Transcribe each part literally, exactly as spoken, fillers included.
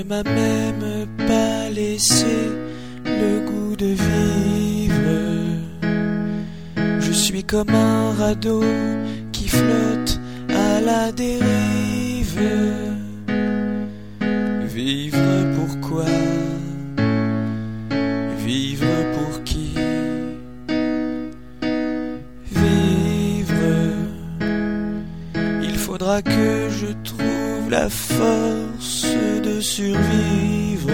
m'as même pas laissé le goût de vivre. Je suis comme un radeau qui flotte à la dérive. Vivre pourquoi? Vivre pour qui? Vivre, il faudra que je trouve la force de survivre.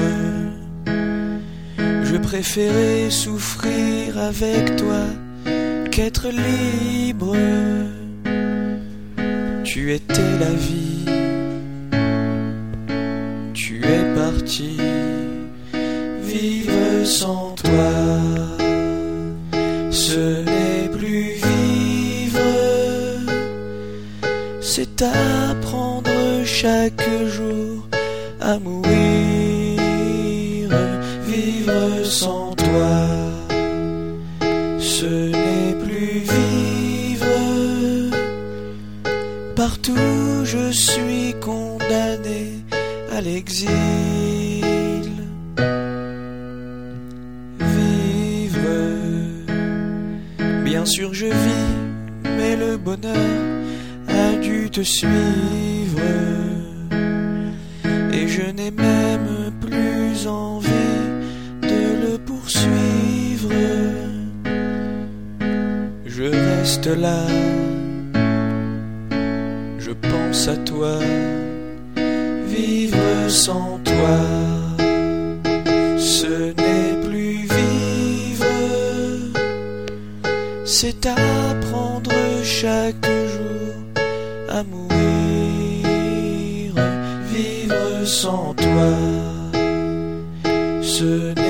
Je préférais souffrir avec toi qu'être libre. Tu étais la vie, tu es parti. Vivre sans toi, ce n'est plus vivre. C'est apprendre chaque jour à mourir. Vivre sans toi, ce n'est plus vivre. Partout je suis condamné à l'exil. Vivre, bien sûr je vis, mais le bonheur a dû te suivre. Et je n'ai même plus envie de le poursuivre. Je reste là, je pense à toi. Vivre sans toi, ce n'est plus vivre. C'est apprendre chaque jour à mourir. Vivre sans toi, ce n'est